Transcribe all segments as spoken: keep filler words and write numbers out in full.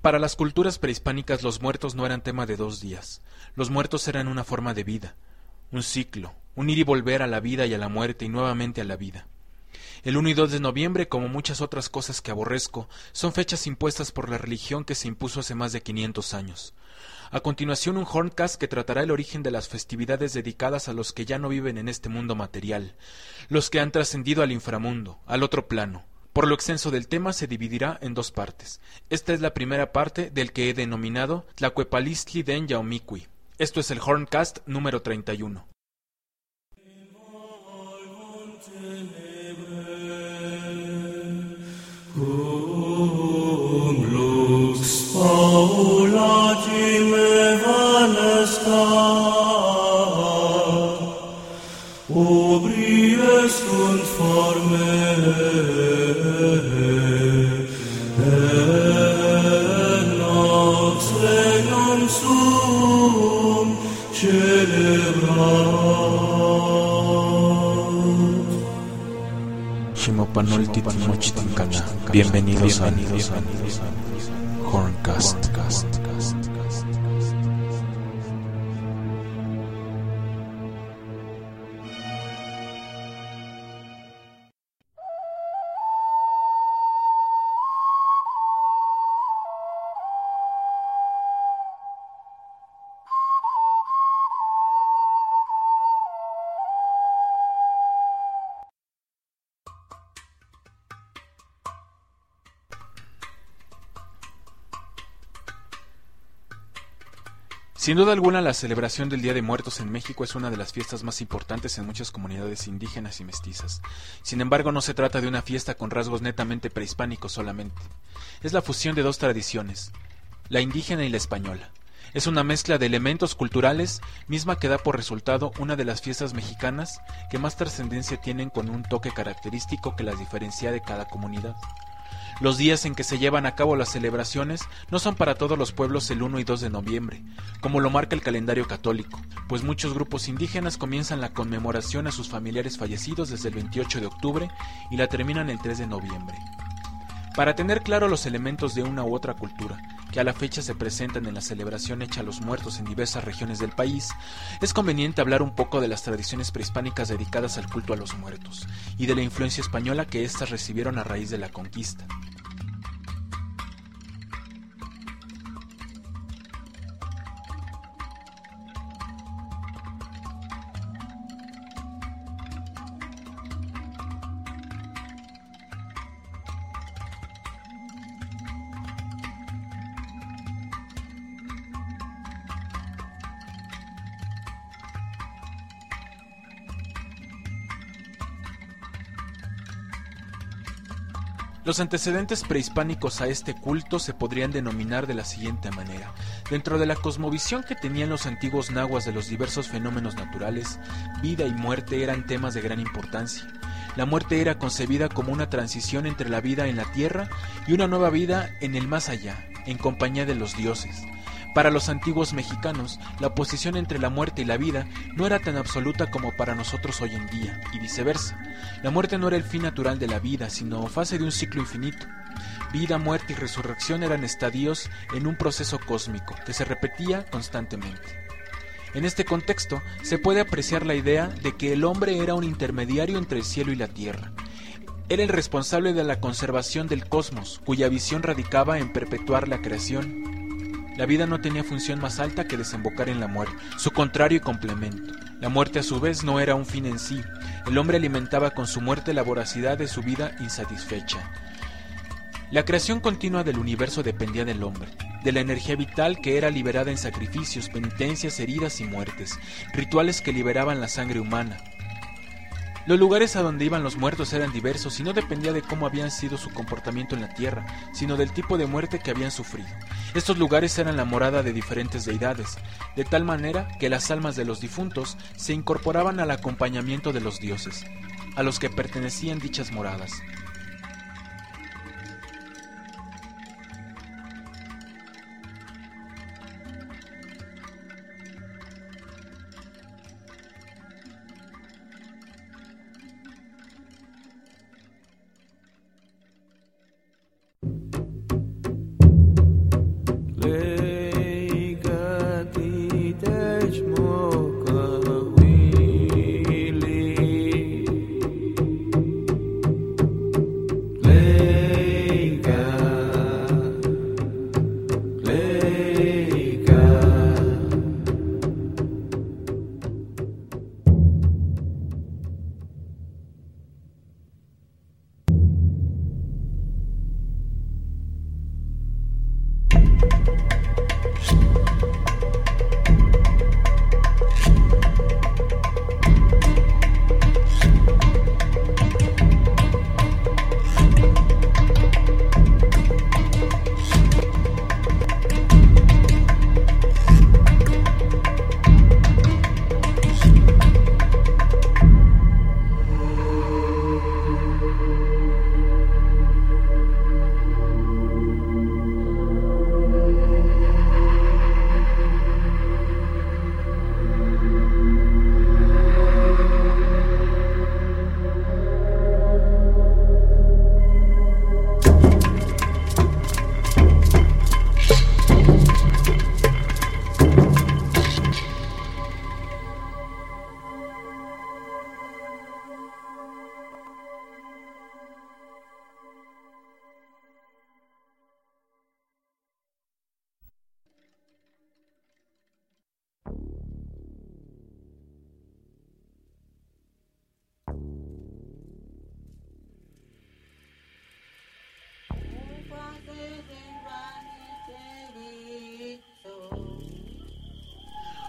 Para las culturas prehispánicas los muertos no eran tema de dos días. Los muertos eran una forma de vida, un ciclo, un ir y volver a la vida y a la muerte y nuevamente a la vida. El uno y dos de noviembre, como muchas otras cosas que aborrezco, son fechas impuestas por la religión que se impuso hace más de quinientos años. A continuación un Horncast que tratará el origen de las festividades dedicadas a los que ya no viven en este mundo material, los que han trascendido al inframundo, al otro plano. Por lo extenso del tema se dividirá en dos partes. Esta es la primera parte del que he denominado Tlacuepalistli den Yaomiqui. Esto es el Horncast número treinta y uno. Bienvenidos a Horncast. Sin duda alguna, la celebración del Día de Muertos en México es una de las fiestas más importantes en muchas comunidades indígenas y mestizas. Sin embargo, no se trata de una fiesta con rasgos netamente prehispánicos solamente. Es la fusión de dos tradiciones, la indígena y la española. Es una mezcla de elementos culturales, misma que da por resultado una de las fiestas mexicanas que más trascendencia tienen, con un toque característico que las diferencia de cada comunidad. Los días en que se llevan a cabo las celebraciones no son para todos los pueblos el uno y dos de noviembre, como lo marca el calendario católico, pues muchos grupos indígenas comienzan la conmemoración a sus familiares fallecidos desde el veintiocho de octubre y la terminan el tres de noviembre. Para tener claro los elementos de una u otra cultura, que a la fecha se presentan en la celebración hecha a los muertos en diversas regiones del país, es conveniente hablar un poco de las tradiciones prehispánicas dedicadas al culto a los muertos, y de la influencia española que éstas recibieron a raíz de la conquista. Los antecedentes prehispánicos a este culto se podrían denominar de la siguiente manera. Dentro de la cosmovisión que tenían los antiguos nahuas de los diversos fenómenos naturales, vida y muerte eran temas de gran importancia. La muerte era concebida como una transición entre la vida en la tierra y una nueva vida en el más allá, en compañía de los dioses. Para los antiguos mexicanos, la oposición entre la muerte y la vida no era tan absoluta como para nosotros hoy en día, y viceversa. La muerte no era el fin natural de la vida, sino fase de un ciclo infinito. Vida, muerte y resurrección eran estadios en un proceso cósmico que se repetía constantemente. En este contexto, se puede apreciar la idea de que el hombre era un intermediario entre el cielo y la tierra. Era el responsable de la conservación del cosmos, cuya visión radicaba en perpetuar la creación. La vida no tenía función más alta que desembocar en la muerte, su contrario y complemento. La muerte a su vez no era un fin en sí. El hombre alimentaba con su muerte la voracidad de su vida insatisfecha. La creación continua del universo dependía del hombre, de la energía vital que era liberada en sacrificios, penitencias, heridas y muertes, rituales que liberaban la sangre humana. Los lugares a donde iban los muertos eran diversos y no dependía de cómo habían sido su comportamiento en la tierra, sino del tipo de muerte que habían sufrido. Estos lugares eran la morada de diferentes deidades, de tal manera que las almas de los difuntos se incorporaban al acompañamiento de los dioses, a los que pertenecían dichas moradas.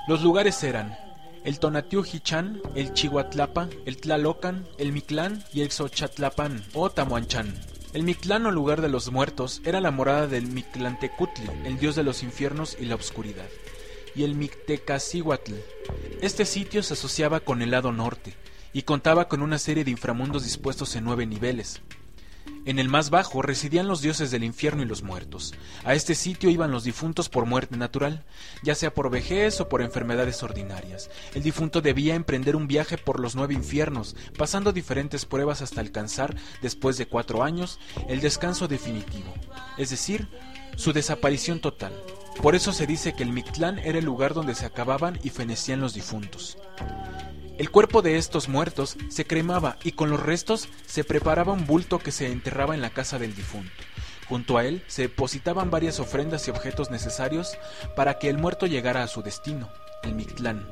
Los lugares eran el Tonatiuh-Ichan, el Chihuatlapa, el Tlalocan, el Mictlán y el Xochitlapan o Tamuanchán. El Mictlán o lugar de los muertos era la morada del Mictlantecutli, el dios de los infiernos y la oscuridad, y el Mictecacihuatl. Este sitio se asociaba con el lado norte y contaba con una serie de inframundos dispuestos en nueve niveles. En el más bajo residían los dioses del infierno y los muertos. A este sitio iban los difuntos por muerte natural, ya sea por vejez o por enfermedades ordinarias. El difunto debía emprender un viaje por los nueve infiernos, pasando diferentes pruebas hasta alcanzar, después de cuatro años, el descanso definitivo, es decir, su desaparición total. Por eso se dice que el Mictlán era el lugar donde se acababan y fenecían los difuntos. El cuerpo de estos muertos se cremaba y con los restos se preparaba un bulto que se enterraba en la casa del difunto. Junto a él se depositaban varias ofrendas y objetos necesarios para que el muerto llegara a su destino, el Mictlán.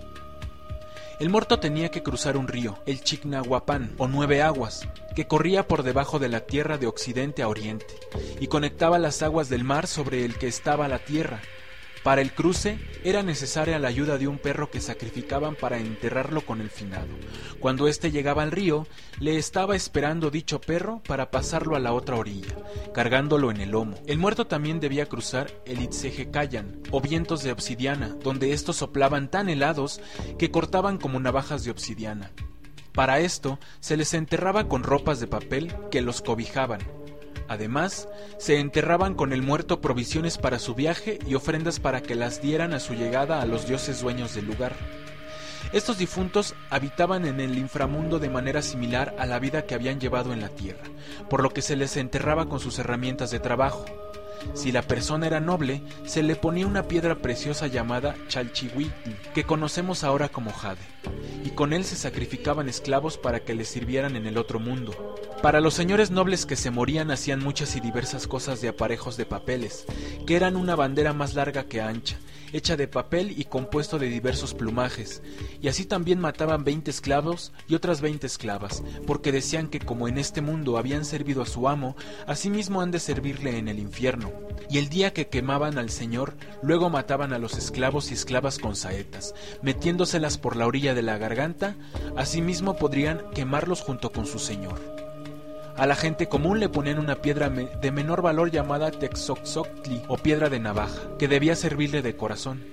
El muerto tenía que cruzar un río, el Chignahuapan o Nueve Aguas, que corría por debajo de la tierra de occidente a oriente y conectaba las aguas del mar sobre el que estaba la tierra. Para el cruce era necesaria la ayuda de un perro que sacrificaban para enterrarlo con el finado. Cuando éste llegaba al río, le estaba esperando dicho perro para pasarlo a la otra orilla, cargándolo en el lomo. El muerto también debía cruzar el Itzejecayan, o vientos de obsidiana, donde estos soplaban tan helados que cortaban como navajas de obsidiana. Para esto se les enterraba con ropas de papel que los cobijaban. Además, se enterraban con el muerto provisiones para su viaje y ofrendas para que las dieran a su llegada a los dioses dueños del lugar. Estos difuntos habitaban en el inframundo de manera similar a la vida que habían llevado en la tierra, por lo que se les enterraba con sus herramientas de trabajo. Si la persona era noble, se le ponía una piedra preciosa llamada Chalchihuitl, que conocemos ahora como jade, y con él se sacrificaban esclavos para que les sirvieran en el otro mundo. Para los señores nobles que se morían hacían muchas y diversas cosas de aparejos de papeles, que eran una bandera más larga que ancha, hecha de papel y compuesto de diversos plumajes, y así también mataban veinte esclavos y otras veinte esclavas, porque decían que como en este mundo habían servido a su amo, asimismo han de servirle en el infierno. Y el día que quemaban al señor, luego mataban a los esclavos y esclavas con saetas, metiéndoselas por la orilla de la garganta, asimismo podrían quemarlos junto con su señor. A la gente común le ponían una piedra de menor valor llamada Texoxoctli o piedra de navaja, que debía servirle de corazón.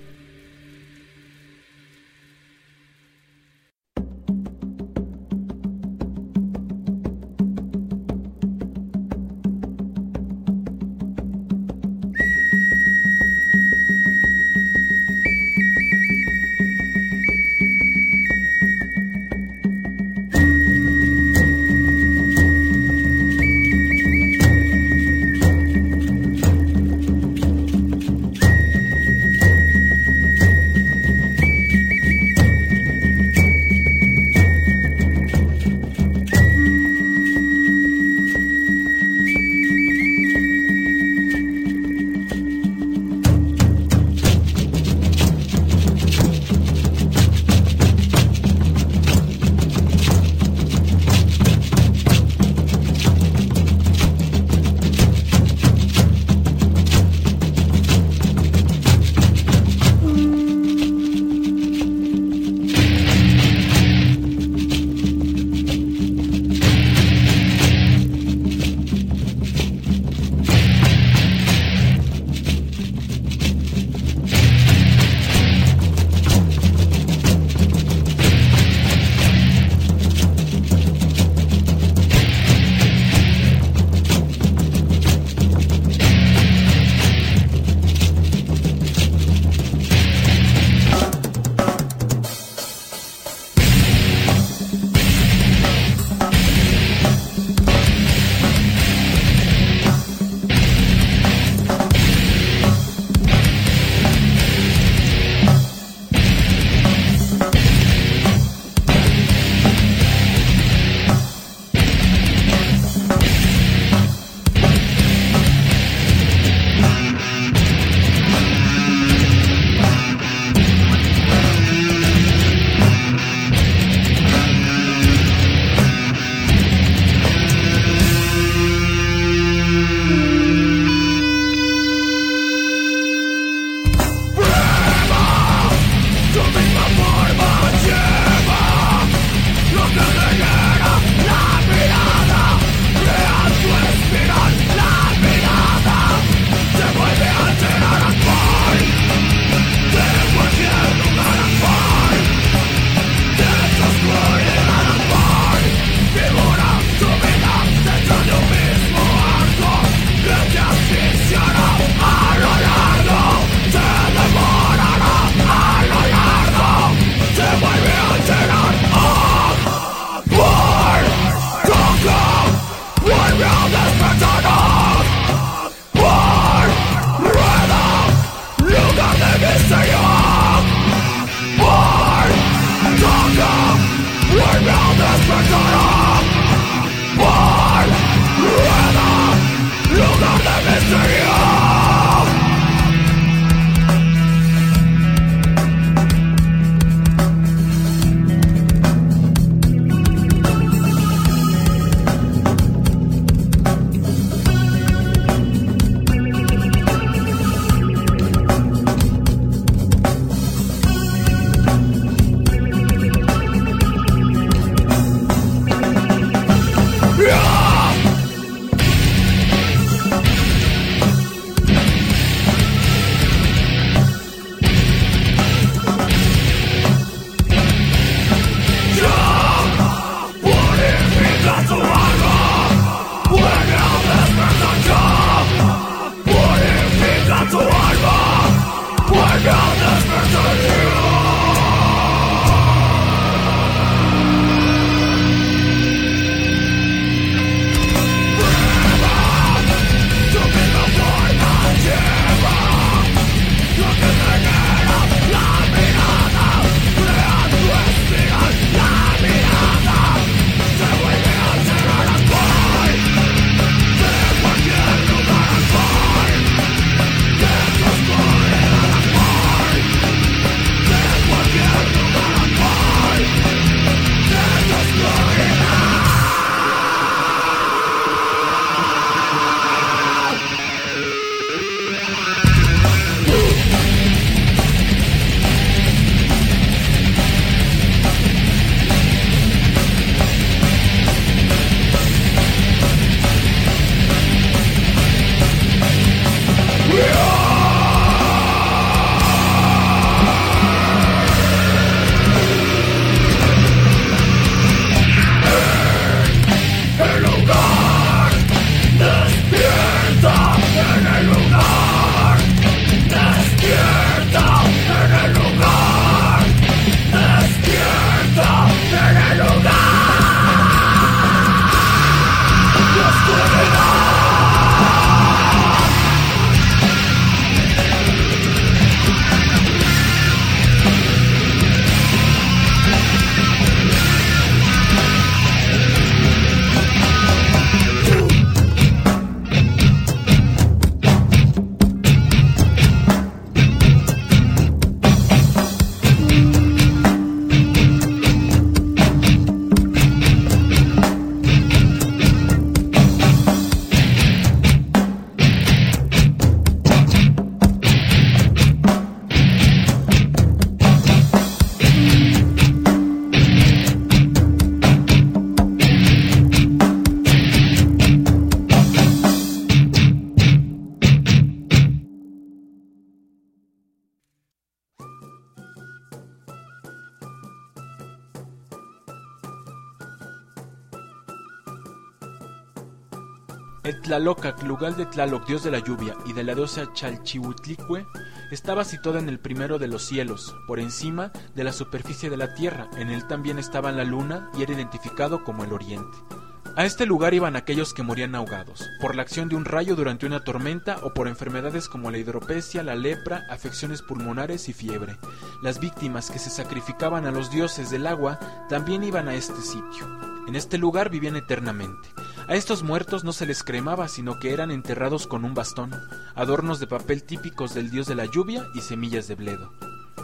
El Tlalocac, lugar de Tlaloc, dios de la lluvia, y de la diosa Chalchihuitlicue, estaba situado en el primero de los cielos, por encima de la superficie de la tierra. En él también estaba la luna y era identificado como el oriente. A este lugar iban aquellos que morían ahogados, por la acción de un rayo durante una tormenta o por enfermedades como la hidropesia, la lepra, afecciones pulmonares y fiebre. Las víctimas que se sacrificaban a los dioses del agua también iban a este sitio. En este lugar vivían eternamente. A estos muertos no se les cremaba, sino que eran enterrados con un bastón, adornos de papel típicos del dios de la lluvia y semillas de bledo.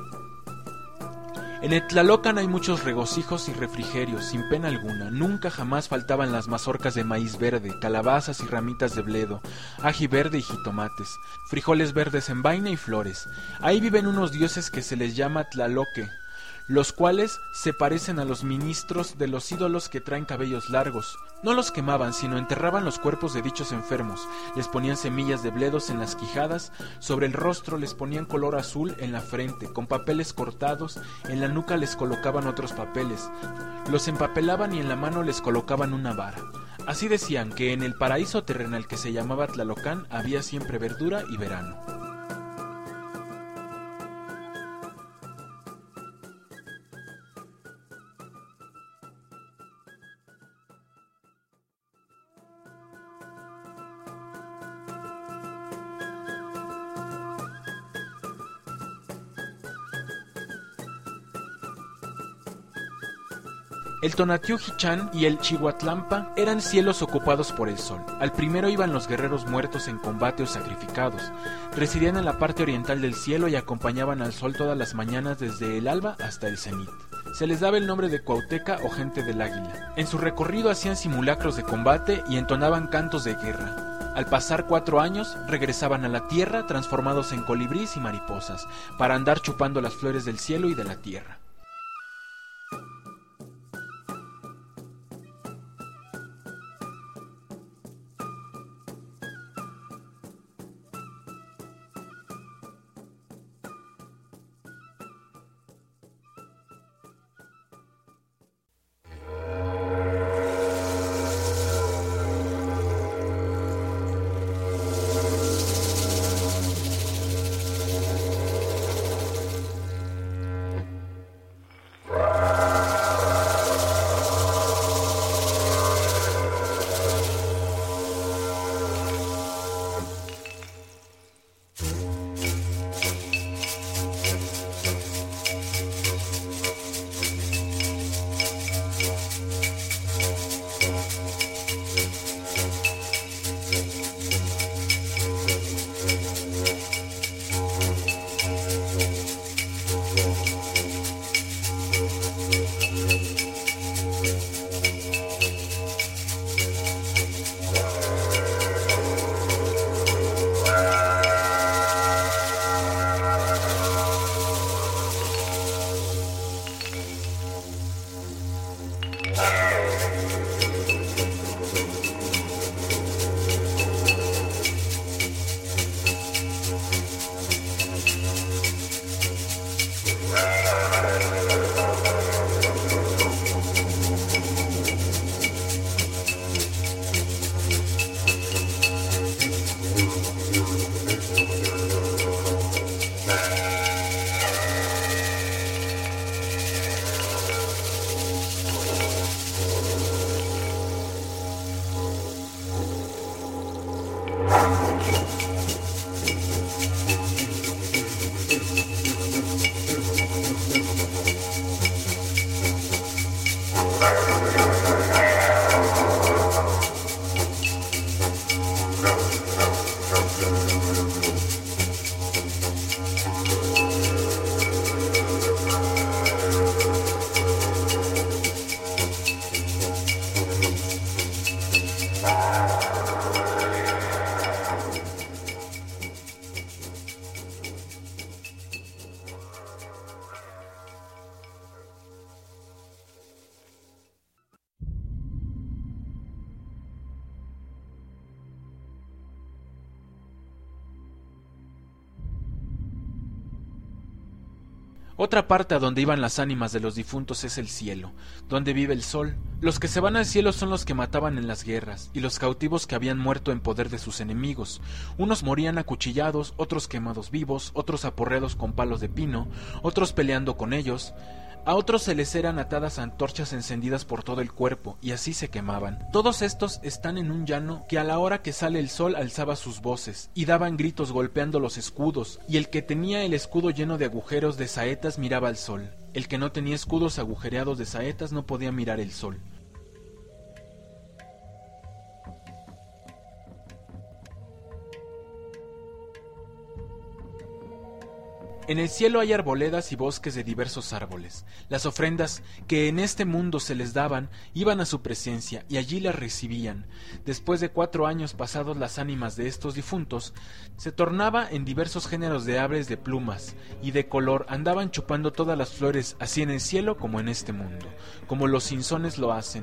En el Tlalocan hay muchos regocijos y refrigerios, sin pena alguna. Nunca jamás faltaban las mazorcas de maíz verde, calabazas y ramitas de bledo, ají verde y jitomates, frijoles verdes en vaina y flores. Ahí viven unos dioses que se les llama Tlaloque, los cuales se parecen a los ministros de los ídolos que traen cabellos largos. No los quemaban, sino enterraban los cuerpos de dichos enfermos, les ponían semillas de bledos en las quijadas, sobre el rostro les ponían color azul en la frente, con papeles cortados, en la nuca les colocaban otros papeles, los empapelaban y en la mano les colocaban una vara. Así decían que en el paraíso terrenal que se llamaba Tlalocan había siempre verdura y verano. El Tonatiuh-Ichan y el Chihuatlampa eran cielos ocupados por el sol. Al primero iban los guerreros muertos en combate o sacrificados. Residían en la parte oriental del cielo y acompañaban al sol todas las mañanas desde el alba hasta el cenit. Se les daba el nombre de Cuauteca o gente del águila. En su recorrido hacían simulacros de combate y entonaban cantos de guerra. Al pasar cuatro años, regresaban a la tierra transformados en colibrís y mariposas, para andar chupando las flores del cielo y de la tierra. Otra parte a donde iban las ánimas de los difuntos es el cielo, donde vive el sol. Los que se van al cielo son los que mataban en las guerras, y los cautivos que habían muerto en poder de sus enemigos. Unos morían acuchillados, otros quemados vivos, otros aporreados con palos de pino, otros peleando con ellos. A otros se les eran atadas antorchas encendidas por todo el cuerpo, y así se quemaban. Todos estos están en un llano que a la hora que sale el sol alzaba sus voces, y daban gritos golpeando los escudos, y el que tenía el escudo lleno de agujeros de saetas miraba al sol. El que no tenía escudos agujereados de saetas no podía mirar el sol. En el cielo hay arboledas y bosques de diversos árboles. Las ofrendas que en este mundo se les daban iban a su presencia y allí las recibían. Después de cuatro años pasados las ánimas de estos difuntos, se tornaba en diversos géneros de aves de plumas y de color andaban chupando todas las flores, así en el cielo como en este mundo, como los insones lo hacen.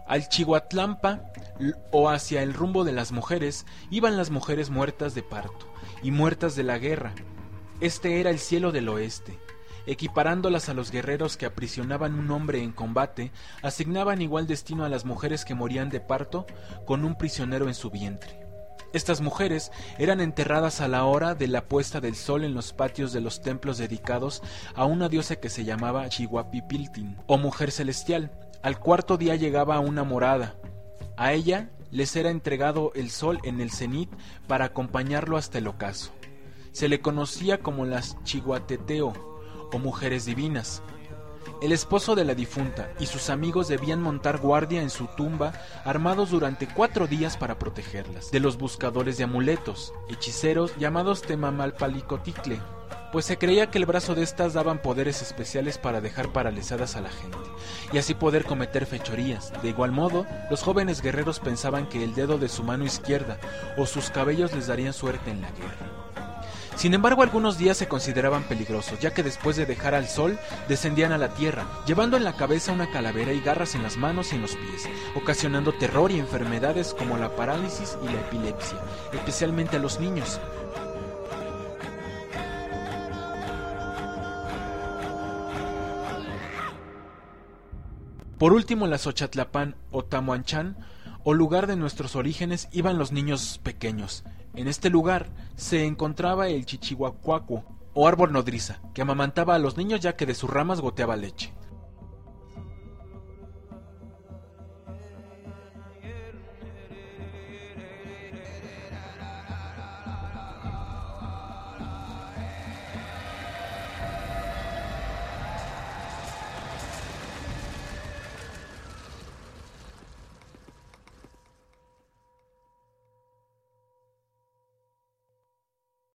Al Chihuatlampa o hacia el rumbo de las mujeres iban las mujeres muertas de parto y muertas de la guerra. Este era el cielo del oeste. Equiparándolas a los guerreros que aprisionaban un hombre en combate, asignaban igual destino a las mujeres que morían de parto con un prisionero en su vientre. Estas mujeres eran enterradas a la hora de la puesta del sol en los patios de los templos dedicados a una diosa que se llamaba Chihuapipiltin, o mujer celestial. Al cuarto día llegaba una morada. A ella les era entregado el sol en el cenit para acompañarlo hasta el ocaso. Se le conocía como las Chihuateteo, o mujeres divinas. El esposo de la difunta y sus amigos debían montar guardia en su tumba, armados durante cuatro días para protegerlas de los buscadores de amuletos, hechiceros llamados Temamalpalicoticle, pues se creía que el brazo de estas daban poderes especiales para dejar paralizadas a la gente, y así poder cometer fechorías. De igual modo, los jóvenes guerreros pensaban que el dedo de su mano izquierda o sus cabellos les darían suerte en la guerra. Sin embargo, algunos días se consideraban peligrosos, ya que después de dejar al sol, descendían a la tierra, llevando en la cabeza una calavera y garras en las manos y en los pies, ocasionando terror y enfermedades como la parálisis y la epilepsia, especialmente a los niños. Por último, en la Xochatlapán o Tamuanchán, o lugar de nuestros orígenes, iban los niños pequeños. En este lugar se encontraba el chichihuacuaco, o árbol nodriza, que amamantaba a los niños ya que de sus ramas goteaba leche.